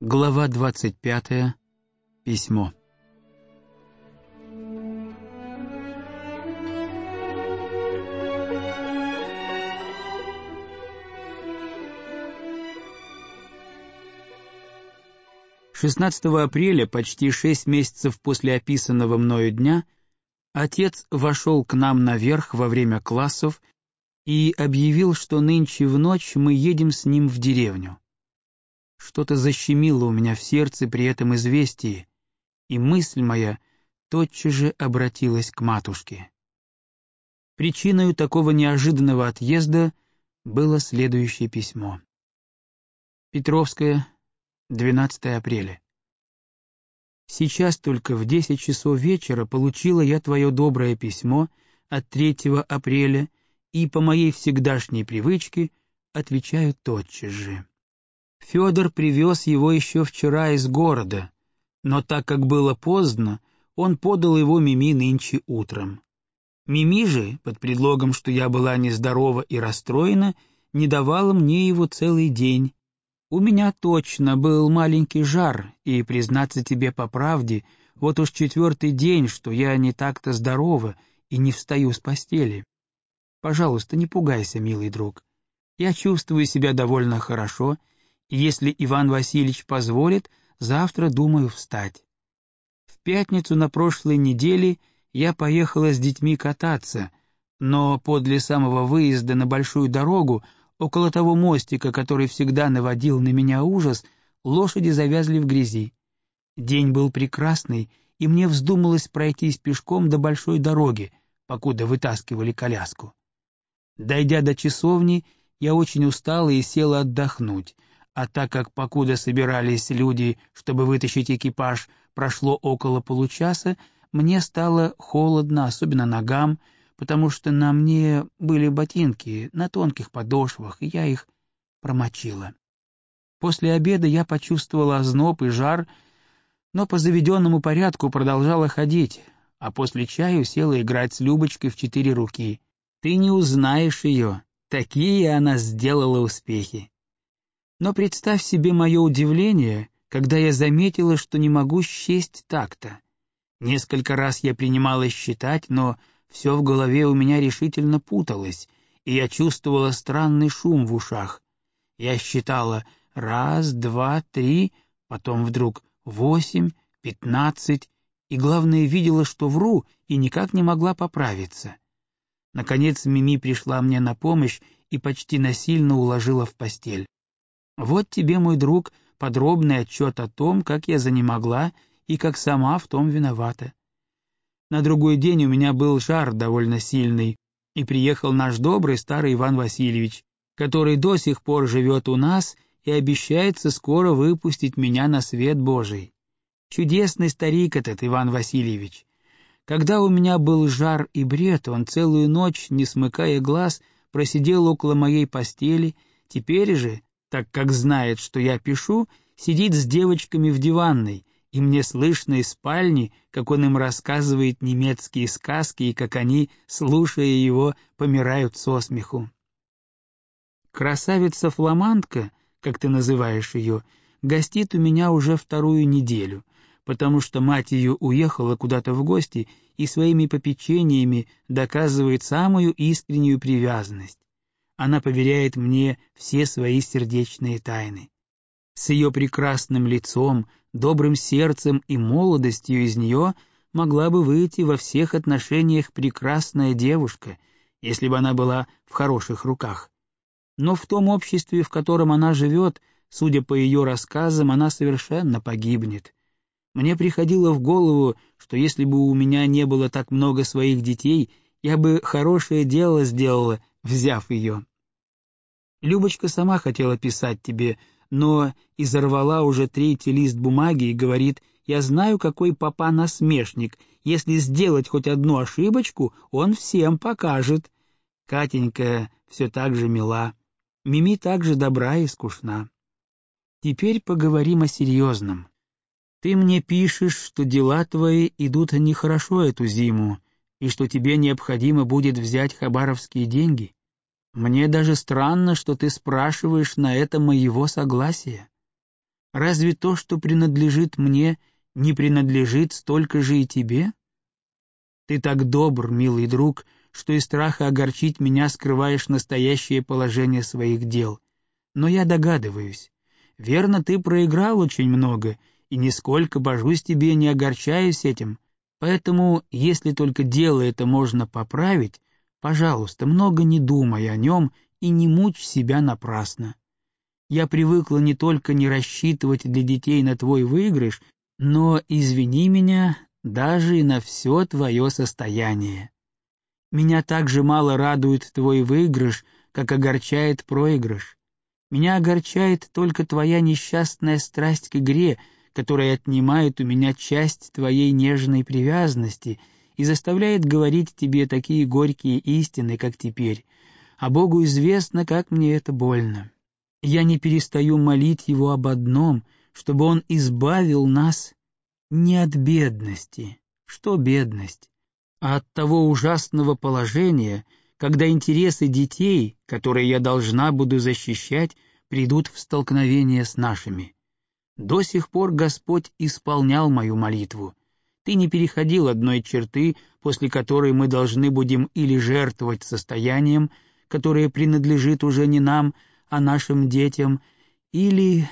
Глава 25. Письмо. «16 апреля, почти 6 месяцев после описанного мною дня, отец вошел к нам наверх во время классов и объявил, что нынче в ночь мы едем с ним в деревню. Что-то защемило у меня в сердце при этом известии, и мысль моя тотчас же обратилась к матушке. Причиной такого неожиданного отъезда было следующее письмо. Петровская, 12 апреля. Сейчас только в 10 часов вечера получила я твое доброе письмо от 3 апреля и по моей всегдашней привычке отвечаю тотчас же. Федор привез его еще вчера из города, но так как было поздно, он подал его Мими нынче утром. Мими же, под предлогом, что я была нездорова и расстроена, не давала мне его целый день. У меня точно был маленький жар, и, признаться тебе по правде, вот уж 4-й день, что я не так-то здорова и не встаю с постели. Пожалуйста, не пугайся, милый друг. Я чувствую себя довольно хорошо, и если Иван Васильевич позволит, завтра думаю встать. В пятницу на прошлой неделе я поехала с детьми кататься, но подле самого выезда на большую дорогу, около того мостика, который всегда наводил на меня ужас, лошади завязли в грязи. День был прекрасный, и мне вздумалось пройтись пешком до большой дороги, покуда вытаскивали коляску. Дойдя до часовни, я очень устала и села отдохнуть, а так как покуда собирались люди, чтобы вытащить экипаж, прошло около получаса, мне стало холодно, особенно ногам, потому что на мне были ботинки на тонких подошвах, и я их промочила. После обеда я почувствовала озноб и жар, но по заведенному порядку продолжала ходить, а после чаю села играть с Любочкой в 4 руки. Ты не узнаешь ее, такие она сделала успехи. Но представь себе мое удивление, когда я заметила, что не могу счесть так-то. Несколько раз я принималась считать, но все в голове у меня решительно путалось, и я чувствовала странный шум в ушах. Я считала 1, 2, 3, потом вдруг 8, 15, и, главное, видела, что вру, и никак не могла поправиться. Наконец Мими пришла мне на помощь и почти насильно уложила в постель. Вот тебе, мой друг, подробный отчет о том, как я занемогла и как сама в том виновата. На другой день у меня был жар довольно сильный, и приехал наш добрый старый Иван Васильевич, который до сих пор живет у нас и обещается скоро выпустить меня на свет Божий. Чудесный старик этот Иван Васильевич. Когда у меня был жар и бред, он целую ночь, не смыкая глаз, просидел около моей постели, теперь же, так как знает, что я пишу, сидит с девочками в диванной, и мне слышно из спальни, как он им рассказывает немецкие сказки и как они, слушая его, помирают со смеху. Красавица-фламандка, как ты называешь ее, гостит у меня уже 2-ю неделю, потому что мать ее уехала куда-то в гости и своими попечениями доказывает самую искреннюю привязанность. Она поверяет мне все свои сердечные тайны. С ее прекрасным лицом, добрым сердцем и молодостью из нее могла бы выйти во всех отношениях прекрасная девушка, если бы она была в хороших руках. Но в том обществе, в котором она живет, судя по ее рассказам, она совершенно погибнет. Мне приходило в голову, что если бы у меня не было так много своих детей, я бы хорошее дело сделала, взяв ее. Любочка сама хотела писать тебе, но изорвала уже 3-й лист бумаги и говорит: «Я знаю, какой папа насмешник. Если сделать хоть одну ошибочку, он всем покажет». Катенька все так же мила. Мими так же добра и скучна. Теперь поговорим о серьезном. Ты мне пишешь, что дела твои идут нехорошо эту зиму, и что тебе необходимо будет взять хабаровские деньги. Мне даже странно, что ты спрашиваешь на это моего согласия. Разве то, что принадлежит мне, не принадлежит столько же и тебе? Ты так добр, милый друг, что из страха огорчить меня скрываешь настоящее положение своих дел. Но я догадываюсь. Верно, ты проиграл очень много, и нисколько, божусь тебе, не огорчаюсь этим. Поэтому, если только дело это можно поправить, пожалуйста, много не думай о нем и не мучь себя напрасно. Я привыкла не только не рассчитывать для детей на твой выигрыш, но, извини меня, даже и на все твое состояние. Меня так же мало радует твой выигрыш, как огорчает проигрыш. Меня огорчает только твоя несчастная страсть к игре, которая отнимает у меня часть твоей нежной привязанности и заставляет говорить тебе такие горькие истины, как теперь. А Богу известно, как мне это больно. Я не перестаю молить Его об одном, чтобы Он избавил нас не от бедности. Что бедность? А от того ужасного положения, когда интересы детей, которые я должна буду защищать, придут в столкновение с нашими. До сих пор Господь исполнял мою молитву. Ты не переходил одной черты, после которой мы должны будем или жертвовать состоянием, которое принадлежит уже не нам, а нашим детям, или...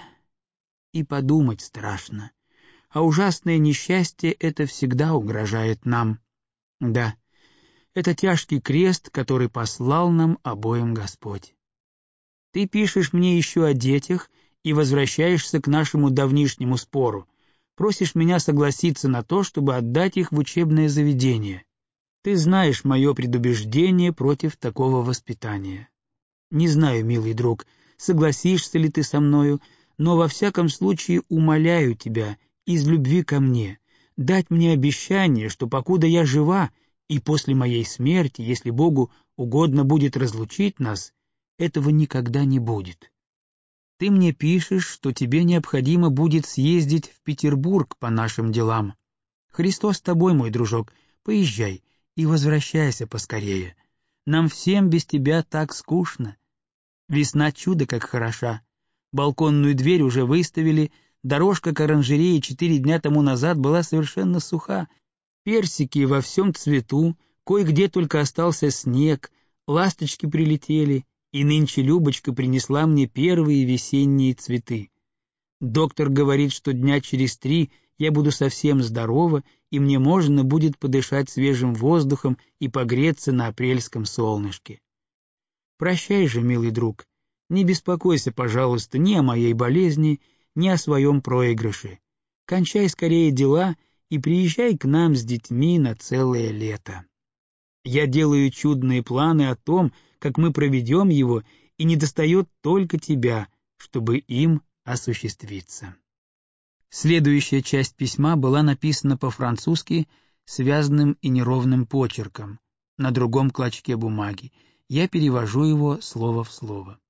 И подумать страшно. А ужасное несчастье это всегда угрожает нам. Да, это тяжкий крест, который послал нам обоим Господь. Ты пишешь мне еще о детях и возвращаешься к нашему давнишнему спору. Просишь меня согласиться на то, чтобы отдать их в учебное заведение. Ты знаешь мое предубеждение против такого воспитания. Не знаю, милый друг, согласишься ли ты со мною, но во всяком случае умоляю тебя из любви ко мне дать мне обещание, что покуда я жива и после моей смерти, если Богу угодно будет разлучить нас, этого никогда не будет. Ты мне пишешь, что тебе необходимо будет съездить в Петербург по нашим делам. Христос с тобой, мой дружок, поезжай и возвращайся поскорее. Нам всем без тебя так скучно. Весна чудо как хороша. Балконную дверь уже выставили, дорожка к оранжерее 4 дня тому назад была совершенно суха. Персики во всем цвету, кое-где только остался снег, ласточки прилетели, и нынче Любочка принесла мне первые весенние цветы. Доктор говорит, что дня через 3 я буду совсем здорова, и мне можно будет подышать свежим воздухом и погреться на апрельском солнышке. Прощай же, милый друг, не беспокойся, пожалуйста, ни о моей болезни, ни о своем проигрыше. Кончай скорее дела и приезжай к нам с детьми на целое лето. Я делаю чудные планы о том, как мы проведем его, и недостает только тебя, чтобы им осуществиться. Следующая часть письма была написана по-французски связанным и неровным почерком на другом клочке бумаги. Я перевожу его слово в слово.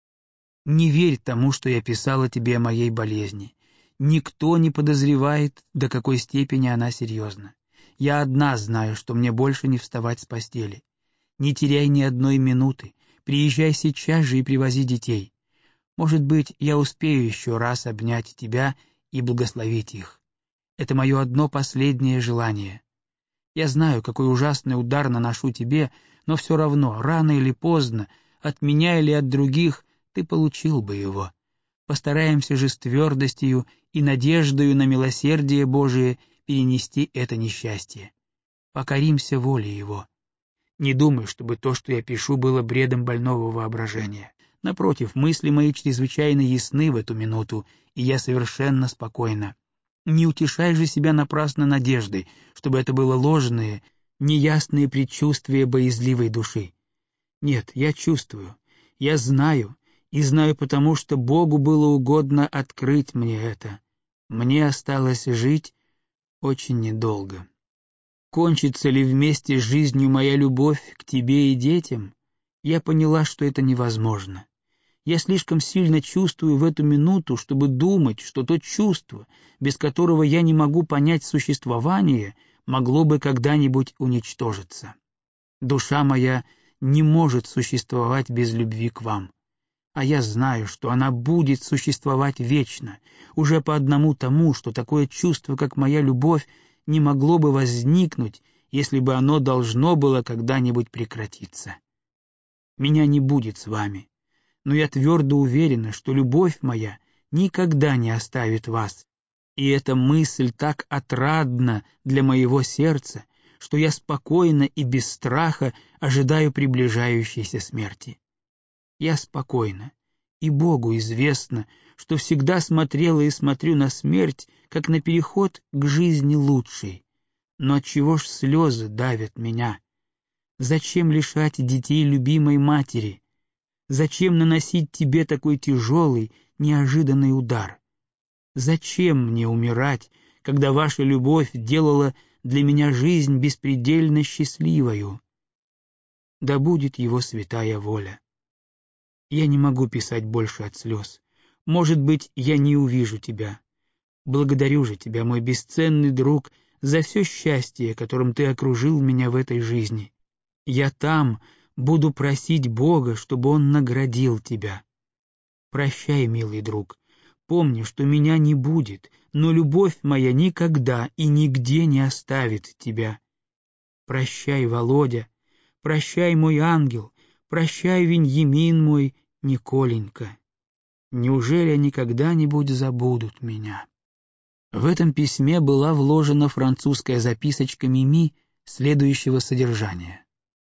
«Не верь тому, что я писала тебе о моей болезни. Никто не подозревает, до какой степени она серьезна. Я одна знаю, что мне больше не вставать с постели. Не теряй ни одной минуты, приезжай сейчас же и привози детей. Может быть, я успею еще раз обнять тебя и благословить их. Это мое одно последнее желание. Я знаю, какой ужасный удар наношу тебе, но все равно, рано или поздно, от меня или от других, ты получил бы его. Постараемся же с твердостью и надеждою на милосердие Божие перенести это несчастье. Покоримся воле Его. Не думай, чтобы то, что я пишу, было бредом больного воображения. Напротив, мысли мои чрезвычайно ясны в эту минуту, и я совершенно спокойна. Не утешай же себя напрасно надеждой, чтобы это было ложное, неясные предчувствия боязливой души. Нет, я чувствую, я знаю, и знаю потому, что Богу было угодно открыть мне это. Мне осталось жить очень недолго. Кончится ли вместе с жизнью моя любовь к тебе и детям? Я поняла, что это невозможно. Я слишком сильно чувствую в эту минуту, чтобы думать, что то чувство, без которого я не могу понять существование, могло бы когда-нибудь уничтожиться. Душа моя не может существовать без любви к вам. а я знаю, что она будет существовать вечно, уже по одному тому, что такое чувство, как моя любовь, не могло бы возникнуть, если бы оно должно было когда-нибудь прекратиться. Меня не будет с вами, но я твердо уверена, что любовь моя никогда не оставит вас, и эта мысль так отрадна для моего сердца, что я спокойно и без страха ожидаю приближающейся смерти. Я спокойна, и Богу известно, что всегда смотрела и смотрю на смерть, как на переход к жизни лучшей. Но отчего ж слезы давят меня? Зачем лишать детей любимой матери? Зачем наносить тебе такой тяжелый, неожиданный удар? Зачем мне умирать, когда ваша любовь делала для меня жизнь беспредельно счастливою? Да будет его святая воля. Я не могу писать больше от слез. Может быть, я не увижу тебя. Благодарю же тебя, мой бесценный друг, за все счастье, которым ты окружил меня в этой жизни. Я там буду просить Бога, чтобы Он наградил тебя. Прощай, милый друг, помни, что меня не будет, но любовь моя никогда и нигде не оставит тебя. Прощай, Володя, прощай, мой ангел, прощай, Веньямин мой, Николенька. Неужели они когда-нибудь забудут меня? В этом письме была вложена французская записочка Мими следующего содержания.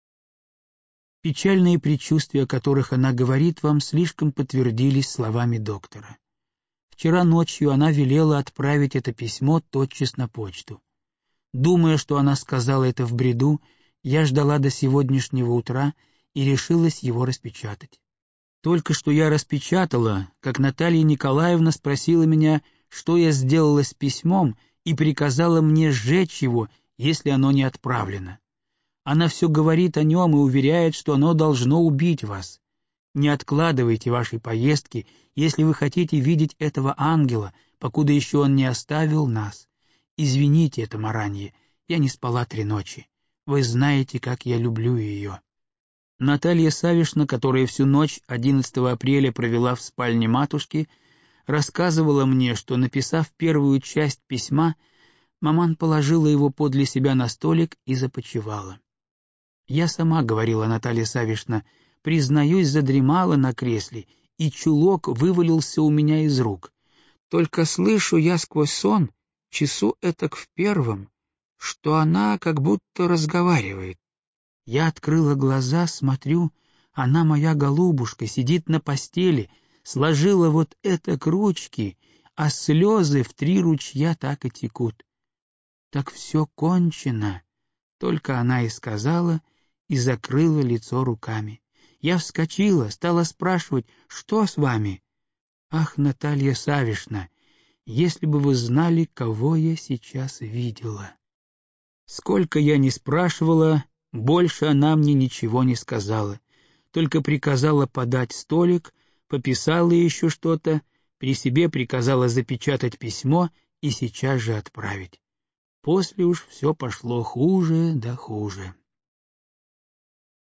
Печальные предчувствия, о которых она говорит вам, слишком подтвердились словами доктора. Вчера ночью она велела отправить это письмо тотчас на почту. Думая, что она сказала это в бреду, я ждала до сегодняшнего утра и решилась его распечатать. Только что я распечатала, как Наталья Николаевна спросила меня, что я сделала с письмом, и приказала мне сжечь его, если оно не отправлено. Она все говорит о нем и уверяет, что оно должно убить вас. Не откладывайте вашей поездки, если вы хотите видеть этого ангела, покуда еще он не оставил нас. Извините это, Маранье, я не спала 3 ночи. Вы знаете, как я люблю ее. Наталья Савишна, которая всю ночь 11 апреля провела в спальне матушки, рассказывала мне, что, написав первую часть письма, маман положила его подле себя на столик и започивала. «Я сама, — говорила Наталья Савишна, — признаюсь, задремала на кресле, и чулок вывалился у меня из рук. Только слышу я сквозь сон, часу этак в 1, что она как будто разговаривает. Я открыла глаза, смотрю, она, моя голубушка, сидит на постели, сложила вот это к ручке, а слезы в 3 ручья так и текут. Так все кончено, — только она и сказала, и закрыла лицо руками. Я вскочила, стала спрашивать, что с вами? Ах, Наталья Савишна, если бы вы знали, кого я сейчас видела. Сколько я ни спрашивала, больше она мне ничего не сказала, только приказала подать столик, пописала еще что-то, при себе приказала запечатать письмо и сейчас же отправить. После уж все пошло хуже да хуже.